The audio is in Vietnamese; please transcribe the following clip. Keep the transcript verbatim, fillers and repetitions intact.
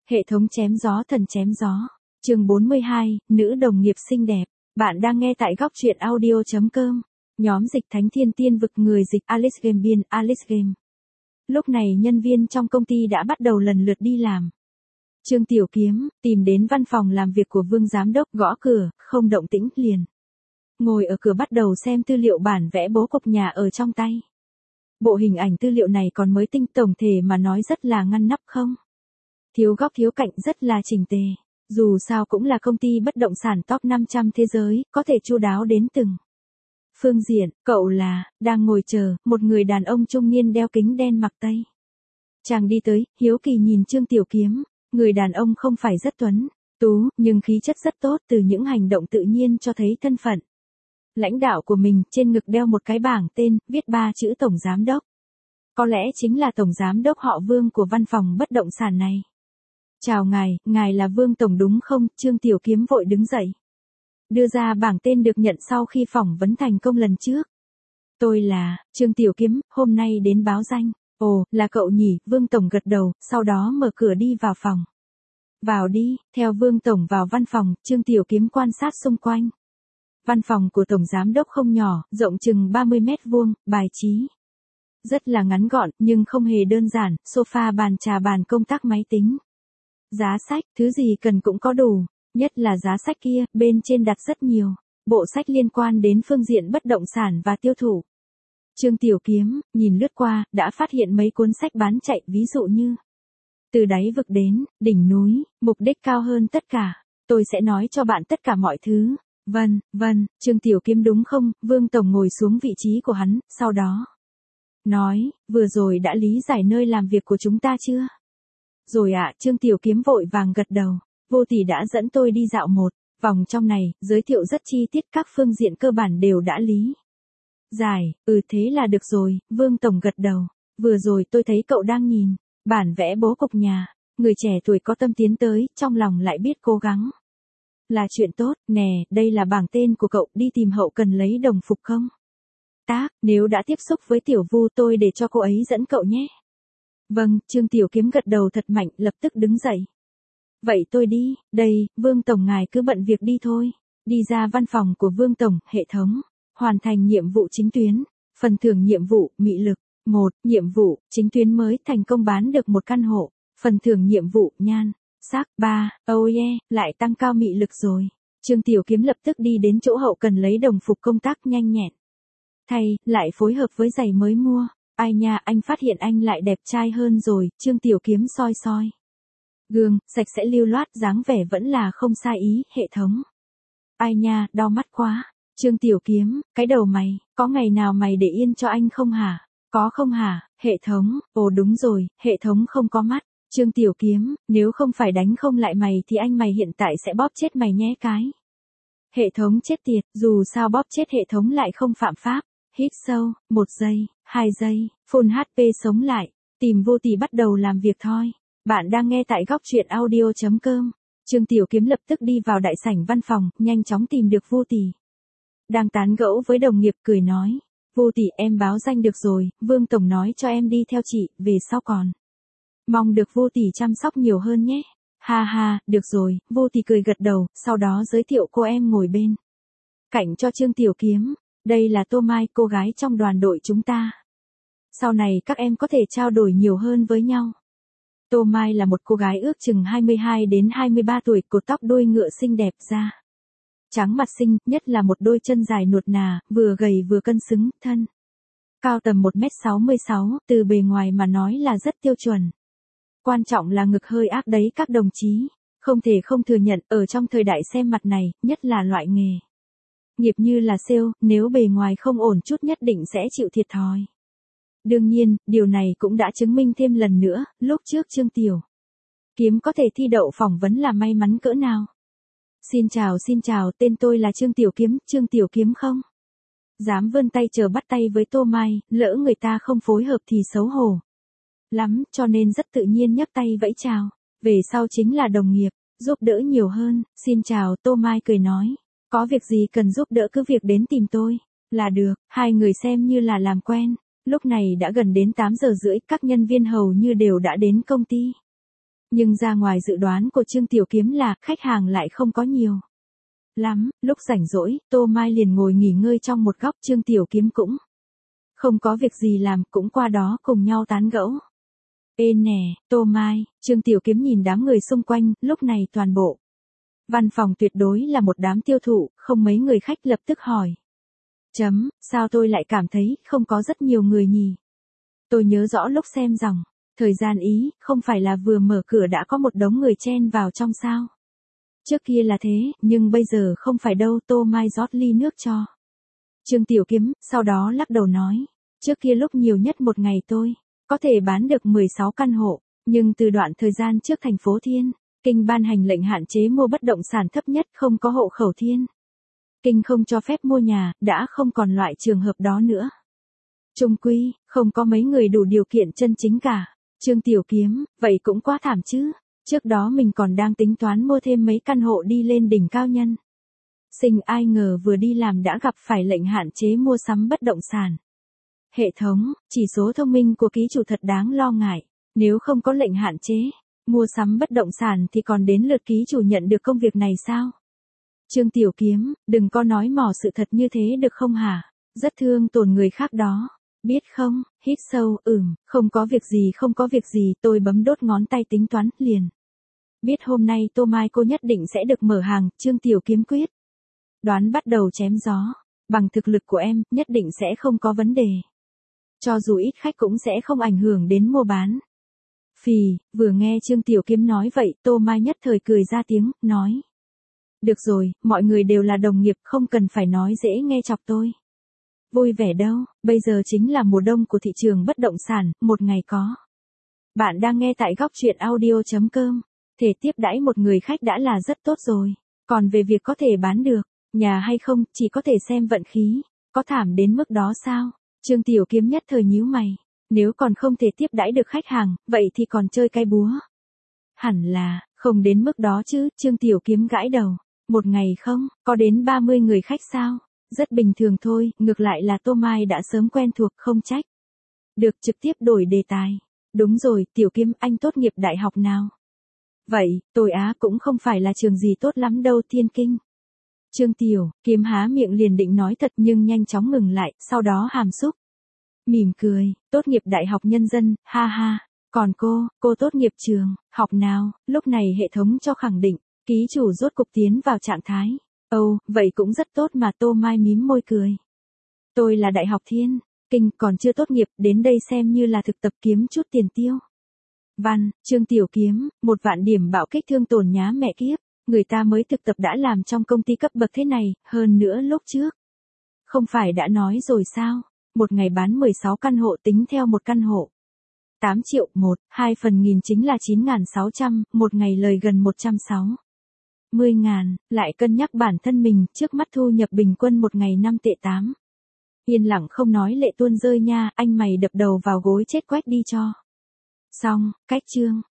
Hệ thống chém gió thần chém gió. Chương bốn mươi hai, nữ đồng nghiệp xinh đẹp. Bạn đang nghe tại góc truyện audio chấm com. Nhóm dịch Thánh Thiên Tiên vực người dịch Alice Game biên Alice Game. Lúc này nhân viên trong công ty đã bắt đầu lần lượt đi làm. Trương Tiểu Kiếm tìm đến văn phòng làm việc của Vương giám đốc, gõ cửa, không động tĩnh, liền ngồi ở cửa bắt đầu xem tư liệu bản vẽ bố cục nhà ở trong tay. Bộ hình ảnh tư liệu này còn mới tinh, tổng thể mà nói rất là ngăn nắp, không thiếu góc thiếu cạnh, rất là chỉnh tề. Dù sao cũng là công ty bất động sản top năm trăm thế giới, có thể chu đáo đến từng phương diện. Cậu là, đang ngồi chờ, một người đàn ông trung niên đeo kính đen mặc tây. Chàng đi tới, hiếu kỳ nhìn Trương Tiểu Kiếm. Người đàn ông không phải rất tuấn tú, nhưng khí chất rất tốt, từ những hành động tự nhiên cho thấy thân phận lãnh đạo của mình. Trên ngực đeo một cái bảng tên, viết ba chữ Tổng Giám Đốc. Có lẽ chính là Tổng Giám Đốc họ Vương của văn phòng bất động sản này. Chào ngài, ngài là Vương Tổng đúng không? Trương Tiểu Kiếm vội đứng dậy, đưa ra bảng tên được nhận sau khi phỏng vấn thành công lần trước. Tôi là, Trương Tiểu Kiếm, hôm nay đến báo danh. Ồ, là cậu nhỉ? Vương Tổng gật đầu, sau đó mở cửa đi vào phòng. Vào đi. Theo Vương Tổng vào văn phòng, Trương Tiểu Kiếm quan sát xung quanh. Văn phòng của Tổng Giám Đốc không nhỏ, rộng chừng ba mươi mét vuông, bài trí rất là ngắn gọn, nhưng không hề đơn giản, sofa, bàn trà, bàn công tác, máy tính. Giá sách, thứ gì cần cũng có đủ, nhất là giá sách kia, bên trên đặt rất nhiều bộ sách liên quan đến phương diện bất động sản và tiêu thụ. Trương Tiểu Kiếm nhìn lướt qua, đã phát hiện mấy cuốn sách bán chạy, ví dụ như Từ đáy vực đến đỉnh núi, mục đích cao hơn tất cả. Tôi sẽ nói cho bạn tất cả mọi thứ. Vâng, vâng, Trương Tiểu Kiếm đúng không? Vương Tổng ngồi xuống vị trí của hắn, sau đó nói, vừa rồi đã lý giải nơi làm việc của chúng ta chưa? Rồi ạ. Trương Tiểu Kiếm vội vàng gật đầu. Vô tỷ đã dẫn tôi đi dạo một vòng trong này, giới thiệu rất chi tiết, các phương diện cơ bản đều đã lý giải. Ừ, thế là được rồi. Vương Tổng gật đầu. Vừa rồi tôi thấy cậu đang nhìn bản vẽ bố cục nhà. Người trẻ tuổi có tâm tiến tới, trong lòng lại biết cố gắng là chuyện tốt. Nè, đây là bảng tên của cậu, đi tìm hậu cần lấy đồng phục không? Tác, nếu đã tiếp xúc với Tiểu Vu, tôi để cho cô ấy dẫn cậu nhé. Vâng. Trương Tiểu Kiếm gật đầu thật mạnh, lập tức đứng dậy. Vậy tôi đi. Đây, Vương Tổng ngài cứ bận việc đi thôi. Đi ra văn phòng của Vương Tổng, hệ thống hoàn thành nhiệm vụ chính tuyến. Phần thưởng nhiệm vụ, mị lực. một. Nhiệm vụ chính tuyến mới thành công bán được một căn hộ. Phần thưởng nhiệm vụ, nhan sắc. ba. Oh yeah, lại tăng cao mị lực rồi. Trương Tiểu Kiếm lập tức đi đến chỗ hậu cần lấy đồng phục công tác, nhanh nhẹn thay, lại phối hợp với giày mới mua. Ai nha, anh phát hiện anh lại đẹp trai hơn rồi. Trương Tiểu Kiếm soi soi gương, sạch sẽ lưu loát, dáng vẻ vẫn là không sai ý. Hệ thống. Ai nha, đau mắt quá. Trương Tiểu Kiếm, cái đầu mày, có ngày nào mày để yên cho anh không hả? Có không hả? Hệ thống, ồ đúng rồi, hệ thống không có mắt. Trương Tiểu Kiếm, nếu không phải đánh không lại mày thì anh mày hiện tại sẽ bóp chết mày nhé cái. Hệ thống chết tiệt, dù sao bóp chết hệ thống lại không phạm pháp. Hít sâu, một giây, hai giây, full hát pê sống lại, tìm Vô Tỷ bắt đầu làm việc thôi. Bạn đang nghe tại góc truyện audio chấm com. Trương Tiểu Kiếm lập tức đi vào đại sảnh văn phòng, nhanh chóng tìm được Vô Tỷ. Đang tán gẫu với đồng nghiệp, cười nói. Vô Tỷ, em báo danh được rồi, Vương Tổng nói cho em đi theo chị, về sau còn mong được Vô Tỷ chăm sóc nhiều hơn nhé. Ha ha, được rồi. Vô Tỷ cười gật đầu, sau đó giới thiệu cô em ngồi bên cạnh cho Trương Tiểu Kiếm. Đây là Tô Mai, cô gái trong đoàn đội chúng ta. Sau này các em có thể trao đổi nhiều hơn với nhau. Tô Mai là một cô gái ước chừng hai mươi hai đến hai mươi ba tuổi, cột tóc đuôi ngựa xinh đẹp, da trắng mặt xinh, nhất là một đôi chân dài nuột nà, vừa gầy vừa cân xứng, thân cao tầm một mét sáu mươi sáu, từ bề ngoài mà nói là rất tiêu chuẩn. Quan trọng là ngực hơi ác đấy các đồng chí. Không thể không thừa nhận, ở trong thời đại xem mặt này, nhất là loại nghề nghiệp như là sale, nếu bề ngoài không ổn chút nhất định sẽ chịu thiệt thòi. Đương nhiên, điều này cũng đã chứng minh thêm lần nữa, lúc trước Trương Tiểu Kiếm có thể thi đậu phỏng vấn là may mắn cỡ nào. Xin chào, xin chào, tên tôi là Trương Tiểu Kiếm. Trương Tiểu Kiếm không dám vươn tay chờ bắt tay với Tô Mai, lỡ người ta không phối hợp thì xấu hổ lắm, cho nên rất tự nhiên nhấc tay vẫy chào. Về sau chính là đồng nghiệp, giúp đỡ nhiều hơn. Xin chào. Tô Mai cười nói. Có việc gì cần giúp đỡ cứ việc đến tìm tôi là được. Hai người xem như là làm quen. Lúc này đã gần đến tám giờ rưỡi, các nhân viên hầu như đều đã đến công ty. Nhưng ra ngoài dự đoán của Trương Tiểu Kiếm là khách hàng lại không có nhiều lắm, lúc rảnh rỗi, Tô Mai liền ngồi nghỉ ngơi trong một góc, Trương Tiểu Kiếm cũng không có việc gì làm, cũng qua đó cùng nhau tán gẫu. Ê nè, Tô Mai, Trương Tiểu Kiếm nhìn đám người xung quanh, lúc này toàn bộ văn phòng tuyệt đối là một đám tiêu thụ, không mấy người khách lập tức hỏi. Chấm, sao tôi lại cảm thấy không có rất nhiều người nhỉ? Tôi nhớ rõ lúc xem dòng thời gian ý, không phải là vừa mở cửa đã có một đống người chen vào trong sao? Trước kia là thế, nhưng bây giờ không phải đâu. Tô Mai rót ly nước cho Trương Tiểu Kiếm, sau đó lắc đầu nói. Trước kia lúc nhiều nhất một ngày tôi có thể bán được mười sáu căn hộ, nhưng từ đoạn thời gian trước thành phố Thiên Kinh ban hành lệnh hạn chế mua bất động sản thấp nhất không có hộ khẩu Thiên Kinh không cho phép mua nhà, đã không còn loại trường hợp đó nữa. Chung quy, không có mấy người đủ điều kiện chân chính cả. Trương Tiểu Kiếm, vậy cũng quá thảm chứ. Trước đó mình còn đang tính toán mua thêm mấy căn hộ đi lên đỉnh cao nhân sinh, ai ngờ vừa đi làm đã gặp phải lệnh hạn chế mua sắm bất động sản. Hệ thống, chỉ số thông minh của ký chủ thật đáng lo ngại. Nếu không có lệnh hạn chế mua sắm bất động sản thì còn đến lượt ký chủ nhận được công việc này sao? Trương Tiểu Kiếm, đừng có nói mỏ sự thật như thế được không hả? Rất thương tổn người khác đó. Biết không, hít sâu, ừm, không có việc gì không có việc gì, tôi bấm đốt ngón tay tính toán, liền. Biết hôm nay Tô Mai cô nhất định sẽ được mở hàng, Trương Tiểu Kiếm quyết đoán bắt đầu chém gió. Bằng thực lực của em, nhất định sẽ không có vấn đề. Cho dù ít khách cũng sẽ không ảnh hưởng đến mua bán. Phì, vừa nghe Trương Tiểu Kiếm nói vậy, Tô Mai nhất thời cười ra tiếng, nói. Được rồi, mọi người đều là đồng nghiệp, không cần phải nói dễ nghe chọc tôi. Vui vẻ đâu, bây giờ chính là mùa đông của thị trường bất động sản, một ngày có. Bạn đang nghe tại góc truyện audio chấm com. Thể tiếp đãi một người khách đã là rất tốt rồi. Còn về việc có thể bán được nhà hay không, chỉ có thể xem vận khí. Có thảm đến mức đó sao? Trương Tiểu Kiếm nhất thời nhíu mày. Nếu còn không thể tiếp đãi được khách hàng, vậy thì còn chơi cái búa. Hẳn là, không đến mức đó chứ, Trương Tiểu Kiếm gãi đầu. Một ngày không, có đến ba mươi người khách sao? Rất bình thường thôi, ngược lại là Tô Mai đã sớm quen thuộc, không trách. Được, trực tiếp đổi đề tài. Đúng rồi, Tiểu Kiếm, anh tốt nghiệp đại học nào? Vậy, tôi á cũng không phải là trường gì tốt lắm đâu, Thiên Kinh. Trương Tiểu Kiếm há miệng liền định nói thật nhưng nhanh chóng ngừng lại, sau đó hàm xúc mỉm cười, tốt nghiệp đại học nhân dân, ha ha. Còn cô, cô tốt nghiệp trường học nào? Lúc này hệ thống cho khẳng định, ký chủ rốt cục tiến vào trạng thái. Ồ, oh, vậy cũng rất tốt mà. Tô Mai mím môi cười. Tôi là đại học Thiên Kinh, còn chưa tốt nghiệp, đến đây xem như là thực tập kiếm chút tiền tiêu. Văn, Trương Tiểu Kiếm, một vạn điểm bạo kích thương tổn nhá mẹ kiếp. Người ta mới thực tập đã làm trong công ty cấp bậc thế này, hơn nữa lúc trước. Không phải đã nói rồi sao? Một ngày bán mười sáu căn hộ, tính theo một căn hộ tám triệu, một, hai phần nghìn chính là chín nghìn sáu trăm, một ngày lời gần một trăm sáu mươi ngàn, lại cân nhắc bản thân mình, trước mắt thu nhập bình quân một ngày năm tệ tám. Yên lặng không nói lệ tuôn rơi nha, anh mày đập đầu vào gối chết quách đi cho. Xong, cách chương.